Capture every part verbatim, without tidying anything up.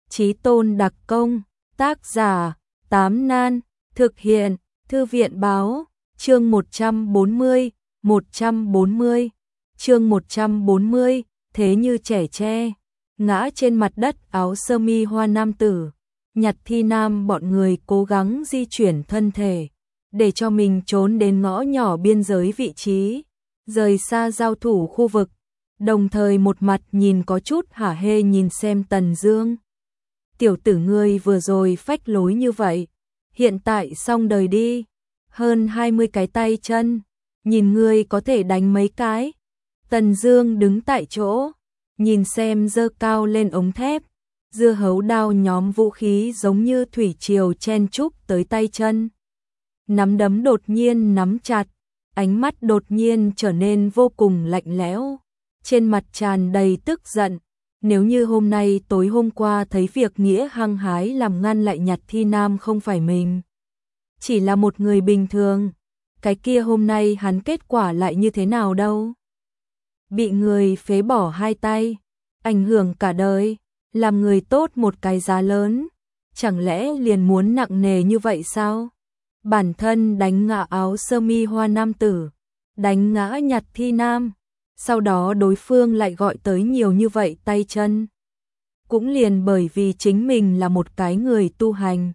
Chí tôn đặc công, tác giả, Tám Nan, thực hiện, Thư viện báo, chương một trăm bốn mươi, một trăm bốn mươi, chương một trăm bốn mươi, thế như trẻ tre, ngã trên mặt đất áo sơ mi hoa nam tử, Nhặt Thi Nam bọn người cố gắng di chuyển thân thể, để cho mình trốn đến ngõ nhỏ biên giới vị trí, rời xa giao thủ khu vực, đồng thời một mặt nhìn có chút hả hê nhìn xem Tần Dương. Tiểu tử ngươi vừa rồi phách lối như vậy, hiện tại xong đời đi, hơn hai mươi cái tay chân, nhìn ngươi có thể đánh mấy cái. Tần Dương đứng tại chỗ, nhìn xem giơ cao lên ống thép, dưa hấu đao nhóm vũ khí giống như thủy triều chen chúc tới tay chân. Nắm đấm đột nhiên nắm chặt, ánh mắt đột nhiên trở nên vô cùng lạnh lẽo, trên mặt tràn đầy tức giận. Nếu như hôm nay tối hôm qua thấy việc nghĩa hăng hái làm ngăn lại Nhặt Thi Nam không phải mình, chỉ là một người bình thường, cái kia hôm nay hắn kết quả lại như thế nào đâu? Bị người phế bỏ hai tay, ảnh hưởng cả đời, làm người tốt một cái giá lớn, chẳng lẽ liền muốn nặng nề như vậy sao? Bản thân đánh ngã áo sơ mi hoa nam tử, đánh ngã Nhặt Thi Nam, sau đó đối phương lại gọi tới nhiều như vậy tay chân. Cũng liền bởi vì chính mình là một cái người tu hành.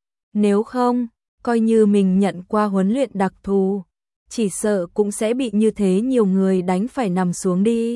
Nếu không, coi như mình nhận qua huấn luyện đặc thù, chỉ sợ cũng sẽ bị như thế nhiều người đánh phải nằm xuống đi.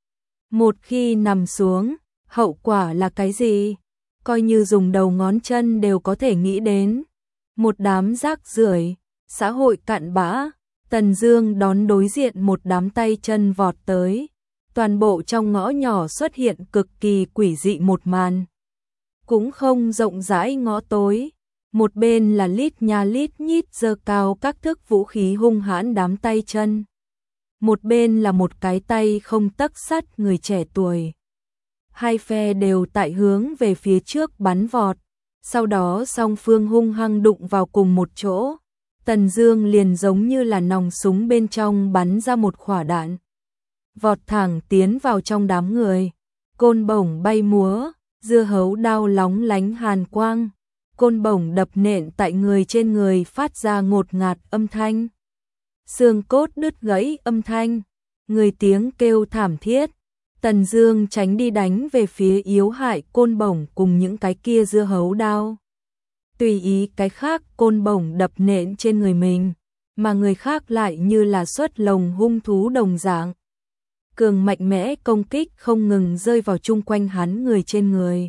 Một khi nằm xuống, hậu quả là cái gì? Coi như dùng đầu ngón chân đều có thể nghĩ đến. Một đám rác rưởi, xã hội cặn bã. Tần Dương đón đối diện một đám tay chân vọt tới, toàn bộ trong ngõ nhỏ xuất hiện cực kỳ quỷ dị một màn. Cũng không rộng rãi ngõ tối, một bên là lít nha lít nhít giơ cao các thức vũ khí hung hãn đám tay chân. Một bên là một cái tay không tấc sắt người trẻ tuổi. Hai phe đều tại hướng về phía trước bắn vọt, sau đó song phương hung hăng đụng vào cùng một chỗ. Tần Dương liền giống như là nòng súng bên trong bắn ra một quả đạn, vọt thẳng tiến vào trong đám người, côn bổng bay múa, dưa hấu đao lóng lánh hàn quang, côn bổng đập nện tại người trên người phát ra ngột ngạt âm thanh, xương cốt đứt gãy âm thanh, người tiếng kêu thảm thiết. Tần Dương tránh đi đánh về phía yếu hại côn bổng cùng những cái kia dưa hấu đao. Tùy ý cái khác côn bổng đập nện trên người mình, mà người khác lại như là xuất lồng hung thú đồng dạng. Cường mạnh mẽ công kích không ngừng rơi vào chung quanh hắn người trên người.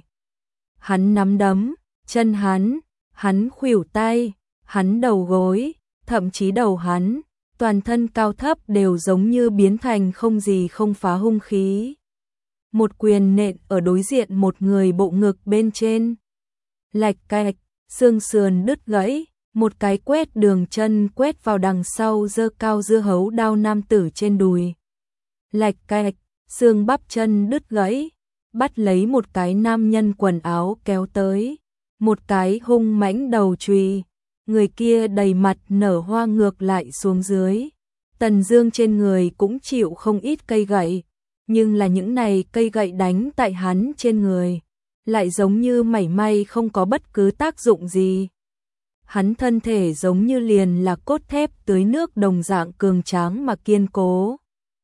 Hắn nắm đấm, chân hắn, hắn khuỷu tay, hắn đầu gối, thậm chí đầu hắn, toàn thân cao thấp đều giống như biến thành không gì không phá hung khí. Một quyền nện ở đối diện một người bộ ngực bên trên. Lạch cạch, xương sườn đứt gãy, một cái quét đường chân quét vào đằng sau giơ cao dưa hấu đao nam tử trên đùi. Lạch cạch, xương bắp chân đứt gãy, bắt lấy một cái nam nhân quần áo kéo tới, một cái hung mãnh đầu chùy, người kia đầy mặt nở hoa ngược lại xuống dưới. Tần Dương trên người cũng chịu không ít cây gậy, nhưng là những này cây gậy đánh tại hắn trên người, lại giống như mảy may không có bất cứ tác dụng gì. Hắn thân thể giống như liền là cốt thép tưới nước đồng dạng cường tráng mà kiên cố.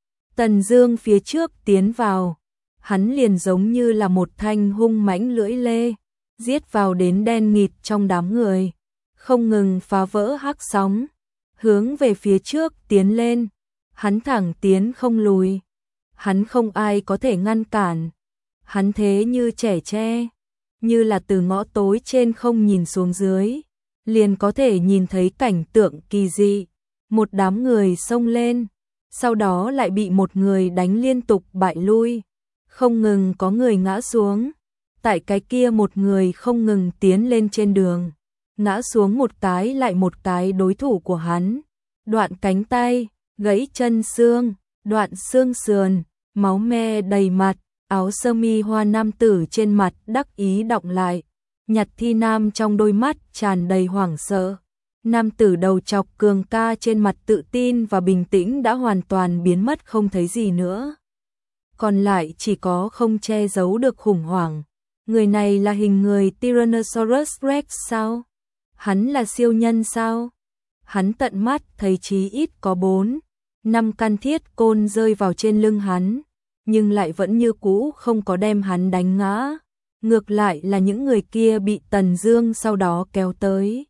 Tần Dương phía trước tiến vào, hắn liền giống như là một thanh hung mãnh lưỡi lê, giết vào đến đen nghịt trong đám người, không ngừng phá vỡ hắc sóng, hướng về phía trước tiến lên, hắn thẳng tiến không lùi. Hắn không ai có thể ngăn cản. Hắn thế như trẻ tre, như là từ ngõ tối trên không nhìn xuống dưới, liền có thể nhìn thấy cảnh tượng kỳ dị. Một đám người xông lên, sau đó lại bị một người đánh liên tục bại lui, không ngừng có người ngã xuống. Tại cái kia một người không ngừng tiến lên trên đường, ngã xuống một cái lại một cái đối thủ của hắn, đoạn cánh tay, gãy chân xương, đoạn xương sườn, máu me đầy mặt. Áo sơ mi hoa nam tử trên mặt đắc ý đọng lại, Nhặt Thi Nam trong đôi mắt tràn đầy hoảng sợ. Nam tử đầu chọc cường ca trên mặt tự tin và bình tĩnh đã hoàn toàn biến mất không thấy gì nữa. Còn lại chỉ có không che giấu được khủng hoảng. Người này là hình người Tyrannosaurus Rex sao? Hắn là siêu nhân sao? Hắn tận mắt thấy chí ít có bốn, năm căn thiết côn rơi vào trên lưng hắn, nhưng lại vẫn như cũ không có đem hắn đánh ngã. Ngược lại là những người kia bị Tần Dương sau đó kéo tới.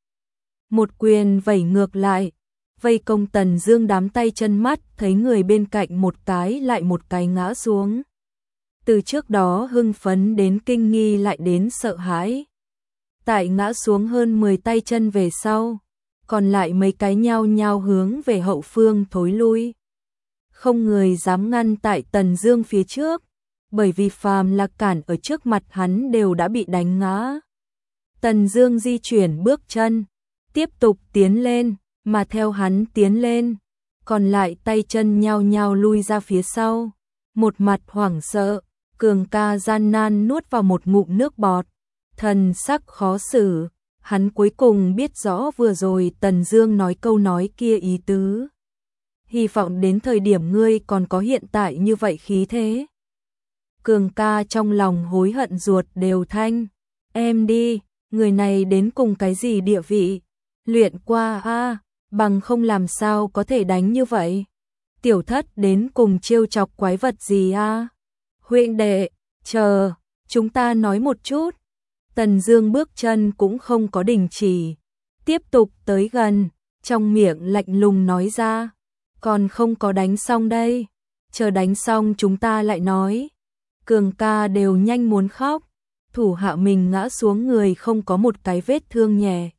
Một quyền vẩy ngược lại, vây công Tần Dương đám tay chân mắt, thấy người bên cạnh một cái lại một cái ngã xuống. Từ trước đó hưng phấn đến kinh nghi lại đến sợ hãi. Tại ngã xuống hơn mười tay chân về sau, còn lại mấy cái nhao nhao hướng về hậu phương thối lui. Không người dám ngăn tại Tần Dương phía trước, bởi vì phàm là cản ở trước mặt hắn đều đã bị đánh ngã. Tần Dương di chuyển bước chân, tiếp tục tiến lên, mà theo hắn tiến lên, còn lại tay chân nhao nhao lui ra phía sau. Một mặt hoảng sợ, Cường Ca gian nan nuốt vào một ngụm nước bọt, thần sắc khó xử. Hắn cuối cùng biết rõ vừa rồi Tần Dương nói câu nói kia ý tứ. Hy vọng đến thời điểm ngươi còn có hiện tại như vậy khí thế. Cường Ca trong lòng hối hận ruột đều thanh. Em đi, người này đến cùng cái gì địa vị? Luyện qua a, à, bằng không làm sao có thể đánh như vậy? Tiểu Thất đến cùng trêu chọc quái vật gì a? À? Huynh đệ, chờ, chúng ta nói một chút. Tần Dương bước chân cũng không có đình chỉ, tiếp tục tới gần, trong miệng lạnh lùng nói ra, còn không có đánh xong đây, chờ đánh xong chúng ta lại nói. Cường Ca đều nhanh muốn khóc, thủ hạ mình ngã xuống người không có một cái vết thương nhẹ.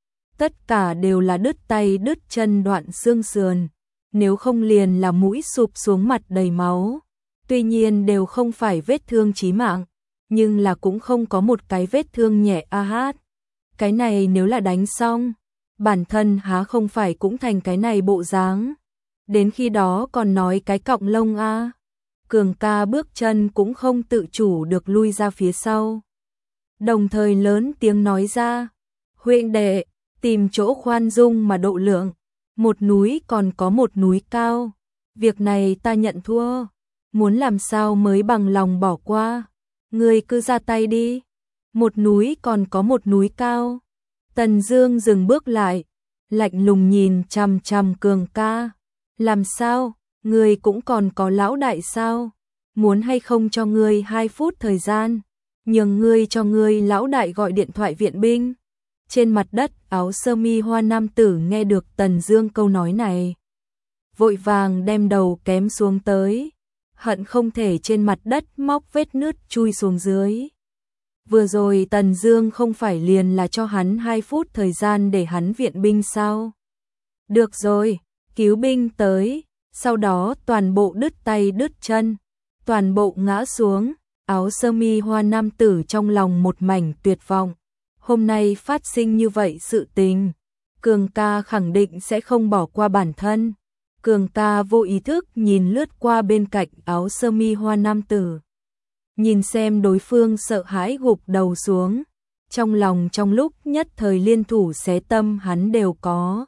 Tất cả đều là đứt tay đứt chân đoạn xương sườn, nếu không liền là mũi sụp xuống mặt đầy máu. Tuy nhiên đều không phải vết thương chí mạng, nhưng là cũng không có một cái vết thương nhẹ a hát. Cái này nếu là đánh xong, bản thân há không phải cũng thành cái này bộ dáng. Đến khi đó còn nói cái cọng lông a. Cường Ca bước chân cũng không tự chủ được lui ra phía sau. Đồng thời lớn tiếng nói ra, huynh đệ, tìm chỗ khoan dung mà độ lượng, một núi còn có một núi cao. Việc này ta nhận thua, muốn làm sao mới bằng lòng bỏ qua. Ngươi cứ ra tay đi, một núi còn có một núi cao. Tần Dương dừng bước lại, lạnh lùng nhìn chằm chằm Cường Ca. Làm sao, ngươi cũng còn có lão đại sao? Muốn hay không cho ngươi hai phút thời gian, nhường ngươi cho ngươi lão đại gọi điện thoại viện binh. Trên mặt đất, áo sơ mi hoa nam tử nghe được Tần Dương câu nói này, vội vàng đem đầu kém xuống tới, hận không thể trên mặt đất móc vết nứt chui xuống dưới. Vừa rồi Tần Dương không phải liền là cho hắn hai phút thời gian để hắn viện binh sao? Được rồi, cứu binh tới, sau đó toàn bộ đứt tay đứt chân, toàn bộ ngã xuống. Áo sơ mi hoa nam tử trong lòng một mảnh tuyệt vọng. Hôm nay phát sinh như vậy sự tình, Cường Ca khẳng định sẽ không bỏ qua bản thân. Cường Ca vô ý thức nhìn lướt qua bên cạnh áo sơ mi hoa nam tử, nhìn xem đối phương sợ hãi gục đầu xuống, trong lòng trong lúc nhất thời liên thủ xé tâm hắn đều có.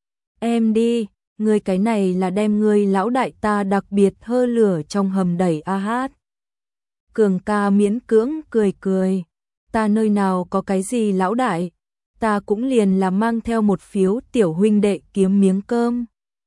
Em đi, ngươi cái này là đem ngươi lão đại ta đặc biệt hơ lửa trong hầm đẩy a hát. Cường Ca miễn cưỡng cười cười, ta nơi nào có cái gì lão đại, ta cũng liền là mang theo một phiếu tiểu huynh đệ kiếm miếng cơm.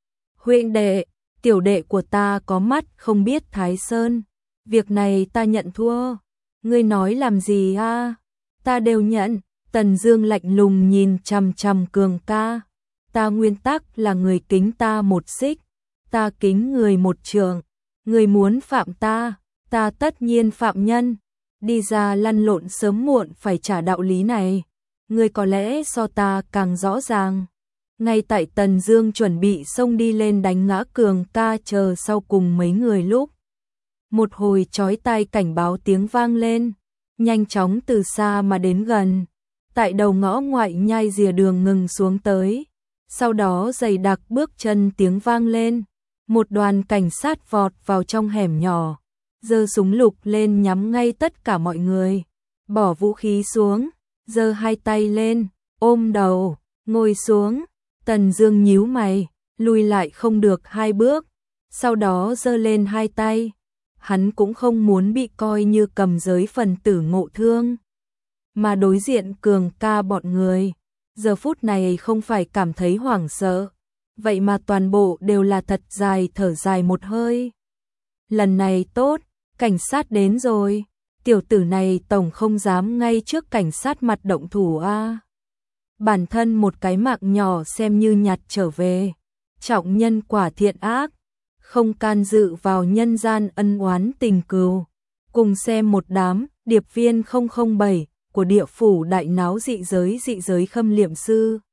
Huynh đệ, tiểu đệ của ta có mắt không biết Thái Sơn, việc này ta nhận thua. Ngươi nói làm gì a? À? Ta đều nhận. Tần Dương lạnh lùng nhìn chằm chằm Cường Ca. Ta nguyên tắc là người kính ta một xích, ta kính người một trượng. Người muốn phạm ta, ta tất nhiên phạm nhân. Đi ra lăn lộn sớm muộn phải trả đạo lý này. Ngươi có lẽ so ta càng rõ ràng. Ngay tại Tần Dương chuẩn bị xông đi lên đánh ngã Cường Ca chờ sau cùng mấy người lúc, một hồi chói tai cảnh báo tiếng vang lên, nhanh chóng từ xa mà đến gần, tại đầu ngõ ngoại nhai rìa đường ngừng xuống tới. Sau đó dày đặc bước chân tiếng vang lên, một đoàn cảnh sát vọt vào trong hẻm nhỏ, giơ súng lục lên nhắm ngay tất cả mọi người, bỏ vũ khí xuống, giơ hai tay lên, ôm đầu, ngồi xuống. Tần Dương nhíu mày, lùi lại không được hai bước, sau đó giơ lên hai tay, hắn cũng không muốn bị coi như cầm giới phần tử ngộ thương. Mà đối diện Cường ca bọn người, giờ phút này không phải cảm thấy hoảng sợ, vậy mà toàn bộ đều là thật dài thở dài một hơi. Lần này tốt, cảnh sát đến rồi, tiểu tử này tổng không dám ngay trước cảnh sát mặt động thủ a. Bản thân một cái mạng nhỏ xem như nhặt trở về, trọng nhân quả thiện ác, không can dự vào nhân gian ân oán tình cừu. Cùng xem một đám điệp viên không không bảy của địa phủ đại náo dị giới dị giới khâm liệm sư.